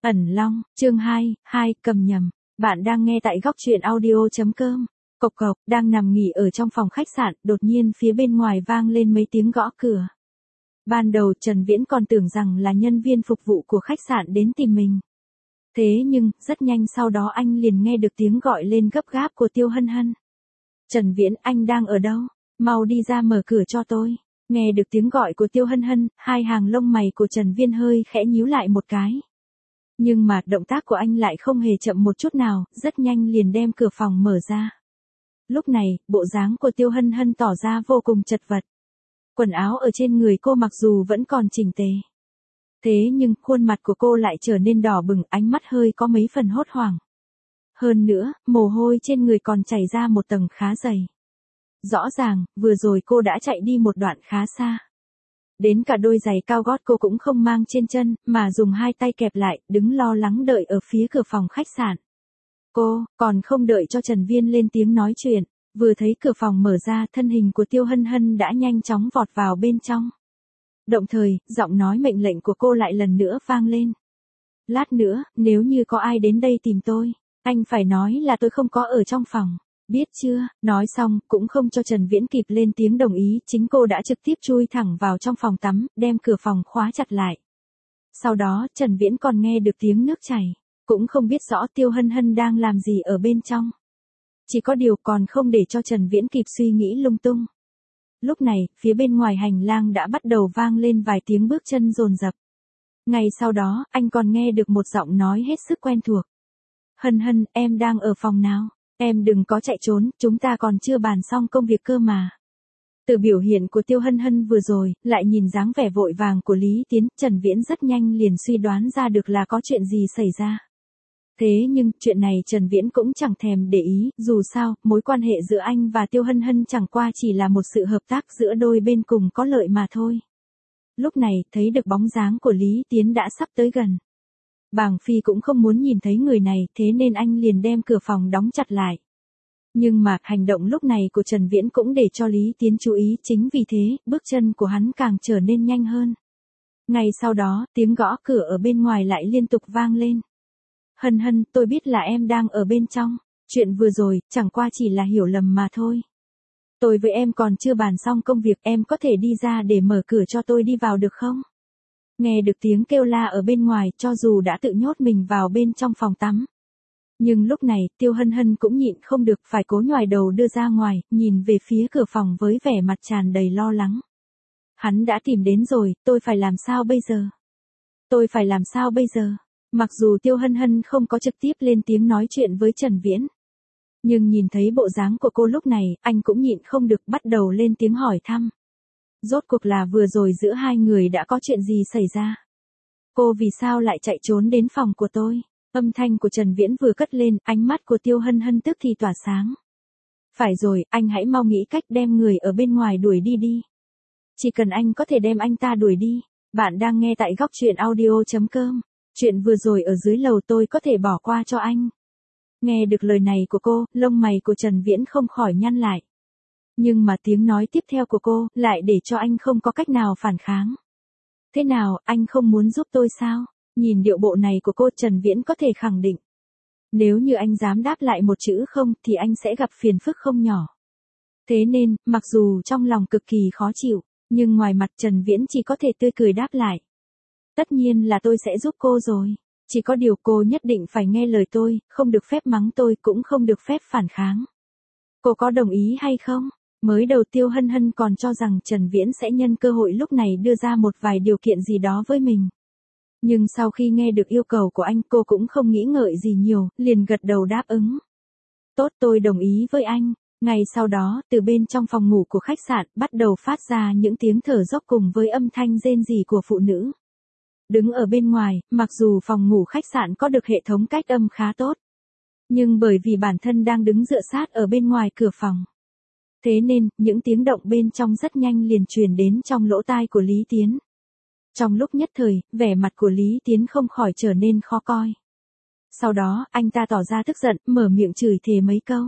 Ẩn Long, chương 2, cầm nhầm. Bạn đang nghe tại góc truyện audio.com. Cộc cộc, đang nằm nghỉ ở trong phòng khách sạn, đột nhiên phía bên ngoài vang lên mấy tiếng gõ cửa. Ban đầu Trần Viễn còn tưởng rằng là nhân viên phục vụ của khách sạn đến tìm mình. Thế nhưng, rất nhanh sau đó anh liền nghe được tiếng gọi lên gấp gáp của Tiêu Hân Hân. Trần Viễn, anh đang ở đâu? Mau đi ra mở cửa cho tôi. Nghe được tiếng gọi của Tiêu Hân Hân, hai hàng lông mày của Trần Viễn hơi khẽ nhíu lại một cái. Nhưng mà động tác của anh lại không hề chậm một chút nào, rất nhanh liền đem cửa phòng mở ra. Lúc này, bộ dáng của Tiêu Hân Hân tỏ ra vô cùng chật vật. Quần áo ở trên người cô mặc dù vẫn còn chỉnh tề. Thế nhưng, khuôn mặt của cô lại trở nên đỏ bừng, ánh mắt hơi có mấy phần hốt hoảng. Hơn nữa, mồ hôi trên người còn chảy ra một tầng khá dày. Rõ ràng, vừa rồi cô đã chạy đi một đoạn khá xa. Đến cả đôi giày cao gót cô cũng không mang trên chân, mà dùng hai tay kẹp lại, đứng lo lắng đợi ở phía cửa phòng khách sạn. Cô, còn không đợi cho Trần Viễn lên tiếng nói chuyện, vừa thấy cửa phòng mở ra, thân hình của Tiêu Hân Hân đã nhanh chóng vọt vào bên trong. Đồng thời, giọng nói mệnh lệnh của cô lại lần nữa vang lên. Lát nữa, nếu như có ai đến đây tìm tôi, anh phải nói là tôi không có ở trong phòng. Biết chưa? Nói xong, cũng không cho Trần Viễn kịp lên tiếng đồng ý, chính cô đã trực tiếp chui thẳng vào trong phòng tắm, đem cửa phòng khóa chặt lại. Sau đó, Trần Viễn còn nghe được tiếng nước chảy, cũng không biết rõ Tiêu Hân Hân đang làm gì ở bên trong. Chỉ có điều còn không để cho Trần Viễn kịp suy nghĩ lung tung. Lúc này, phía bên ngoài hành lang đã bắt đầu vang lên vài tiếng bước chân dồn dập. Ngay sau đó, anh còn nghe được một giọng nói hết sức quen thuộc. Hân Hân, em đang ở phòng nào? Em đừng có chạy trốn, chúng ta còn chưa bàn xong công việc cơ mà. Từ biểu hiện của Tiêu Hân Hân vừa rồi, lại nhìn dáng vẻ vội vàng của Lý Tiến, Trần Viễn rất nhanh liền suy đoán ra được là có chuyện gì xảy ra. Thế nhưng, chuyện này Trần Viễn cũng chẳng thèm để ý, dù sao, mối quan hệ giữa anh và Tiêu Hân Hân chẳng qua chỉ là một sự hợp tác giữa đôi bên cùng có lợi mà thôi. Lúc này, thấy được bóng dáng của Lý Tiến đã sắp tới gần. Bàng Phi cũng không muốn nhìn thấy người này, thế nên anh liền đem cửa phòng đóng chặt lại. Nhưng mà, hành động lúc này của Trần Viễn cũng để cho Lý Tiến chú ý, chính vì thế, bước chân của hắn càng trở nên nhanh hơn. Ngay sau đó, tiếng gõ cửa ở bên ngoài lại liên tục vang lên. Hân Hân, tôi biết là em đang ở bên trong. Chuyện vừa rồi, chẳng qua chỉ là hiểu lầm mà thôi. Tôi với em còn chưa bàn xong công việc, em có thể đi ra để mở cửa cho tôi đi vào được không? Nghe được tiếng kêu la ở bên ngoài, cho dù đã tự nhốt mình vào bên trong phòng tắm. Nhưng lúc này, Tiêu Hân Hân cũng nhịn không được phải cố nhoài đầu đưa ra ngoài, nhìn về phía cửa phòng với vẻ mặt tràn đầy lo lắng. Hắn đã tìm đến rồi, tôi phải làm sao bây giờ? Tôi phải làm sao bây giờ? Mặc dù Tiêu Hân Hân không có trực tiếp lên tiếng nói chuyện với Trần Viễn. Nhưng nhìn thấy bộ dáng của cô lúc này, anh cũng nhịn không được bắt đầu lên tiếng hỏi thăm. Rốt cuộc là vừa rồi giữa hai người đã có chuyện gì xảy ra? Cô vì sao lại chạy trốn đến phòng của tôi? Âm thanh của Trần Viễn vừa cất lên, ánh mắt của Tiêu Hân Hân tức thì tỏa sáng. Phải rồi, anh hãy mau nghĩ cách đem người ở bên ngoài đuổi đi đi. Chỉ cần anh có thể đem anh ta đuổi đi. Bạn đang nghe tại góc truyện audio.com. Chuyện vừa rồi ở dưới lầu tôi có thể bỏ qua cho anh. Nghe được lời này của cô, lông mày của Trần Viễn không khỏi nhăn lại. Nhưng mà tiếng nói tiếp theo của cô, lại để cho anh không có cách nào phản kháng. Thế nào, anh không muốn giúp tôi sao? Nhìn điệu bộ này của cô, Trần Viễn có thể khẳng định. Nếu như anh dám đáp lại một chữ không, thì anh sẽ gặp phiền phức không nhỏ. Thế nên, mặc dù trong lòng cực kỳ khó chịu, nhưng ngoài mặt Trần Viễn chỉ có thể tươi cười đáp lại. Tất nhiên là tôi sẽ giúp cô rồi. Chỉ có điều cô nhất định phải nghe lời tôi, không được phép mắng tôi, cũng không được phép phản kháng. Cô có đồng ý hay không? Mới đầu Tiêu Hân Hân còn cho rằng Trần Viễn sẽ nhân cơ hội lúc này đưa ra một vài điều kiện gì đó với mình. Nhưng sau khi nghe được yêu cầu của anh, cô cũng không nghĩ ngợi gì nhiều, liền gật đầu đáp ứng. Tốt, tôi đồng ý với anh. Ngay sau đó, từ bên trong phòng ngủ của khách sạn, bắt đầu phát ra những tiếng thở dốc cùng với âm thanh rên rỉ của phụ nữ. Đứng ở bên ngoài, mặc dù phòng ngủ khách sạn có được hệ thống cách âm khá tốt. Nhưng bởi vì bản thân đang đứng dựa sát ở bên ngoài cửa phòng. Thế nên, những tiếng động bên trong rất nhanh liền truyền đến trong lỗ tai của Lý Tiến. Trong lúc nhất thời, vẻ mặt của Lý Tiến không khỏi trở nên khó coi. Sau đó, anh ta tỏ ra tức giận, mở miệng chửi thề mấy câu.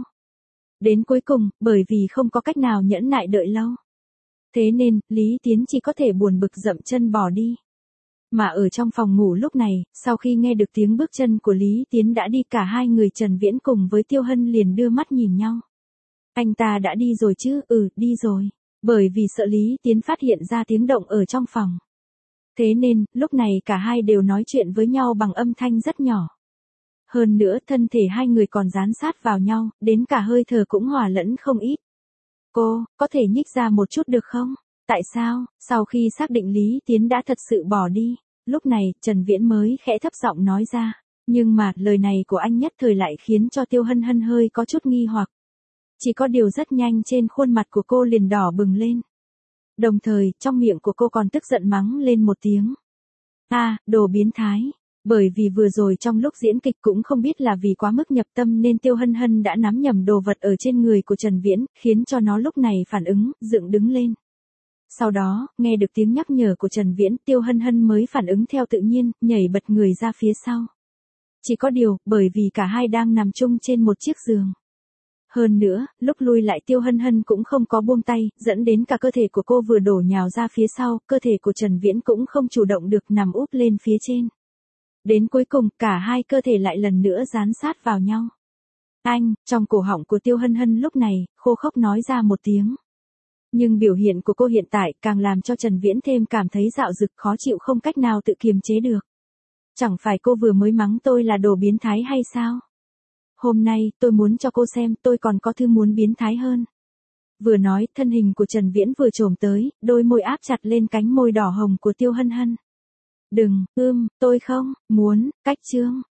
Đến cuối cùng, bởi vì không có cách nào nhẫn nại đợi lâu. Thế nên, Lý Tiến chỉ có thể buồn bực dậm chân bỏ đi. Mà ở trong phòng ngủ lúc này, sau khi nghe được tiếng bước chân của Lý Tiến đã đi, cả hai người Trần Viễn cùng với Tiêu Hân liền đưa mắt nhìn nhau. Anh ta đã đi rồi chứ? Ừ, đi rồi. Bởi vì sợ Lý Tiến phát hiện ra tiếng động ở trong phòng. Thế nên, lúc này cả hai đều nói chuyện với nhau bằng âm thanh rất nhỏ. Hơn nữa, thân thể hai người còn dán sát vào nhau, đến cả hơi thở cũng hòa lẫn không ít. Cô, có thể nhích ra một chút được không? Tại sao? Sau khi xác định Lý Tiến đã thật sự bỏ đi, lúc này, Trần Viễn mới khẽ thấp giọng nói ra. Nhưng mà, lời này của anh nhất thời lại khiến cho Tiêu Hân Hân hơi có chút nghi hoặc. Chỉ có điều rất nhanh trên khuôn mặt của cô liền đỏ bừng lên. Đồng thời, trong miệng của cô còn tức giận mắng lên một tiếng. Đồ biến thái. Bởi vì vừa rồi trong lúc diễn kịch cũng không biết là vì quá mức nhập tâm nên Tiêu Hân Hân đã nắm nhầm đồ vật ở trên người của Trần Viễn, khiến cho nó lúc này phản ứng, dựng đứng lên. Sau đó, nghe được tiếng nhắc nhở của Trần Viễn, Tiêu Hân Hân mới phản ứng theo tự nhiên, nhảy bật người ra phía sau. Chỉ có điều, bởi vì cả hai đang nằm chung trên một chiếc giường. Hơn nữa, lúc lui lại Tiêu Hân Hân cũng không có buông tay, dẫn đến cả cơ thể của cô vừa đổ nhào ra phía sau, cơ thể của Trần Viễn cũng không chủ động được nằm úp lên phía trên. Đến cuối cùng, cả hai cơ thể lại lần nữa dán sát vào nhau. Trong cổ họng của Tiêu Hân Hân lúc này, khô khốc nói ra một tiếng. Nhưng biểu hiện của cô hiện tại càng làm cho Trần Viễn thêm cảm thấy dạo dực khó chịu không cách nào tự kiềm chế được. Chẳng phải cô vừa mới mắng tôi là đồ biến thái hay sao? Hôm nay, tôi muốn cho cô xem tôi còn có thứ muốn biến thái hơn. Vừa nói, thân hình của Trần Viễn vừa chồm tới, đôi môi áp chặt lên cánh môi đỏ hồng của Tiêu Hân Hân. Đừng, tôi không, muốn, cách chương.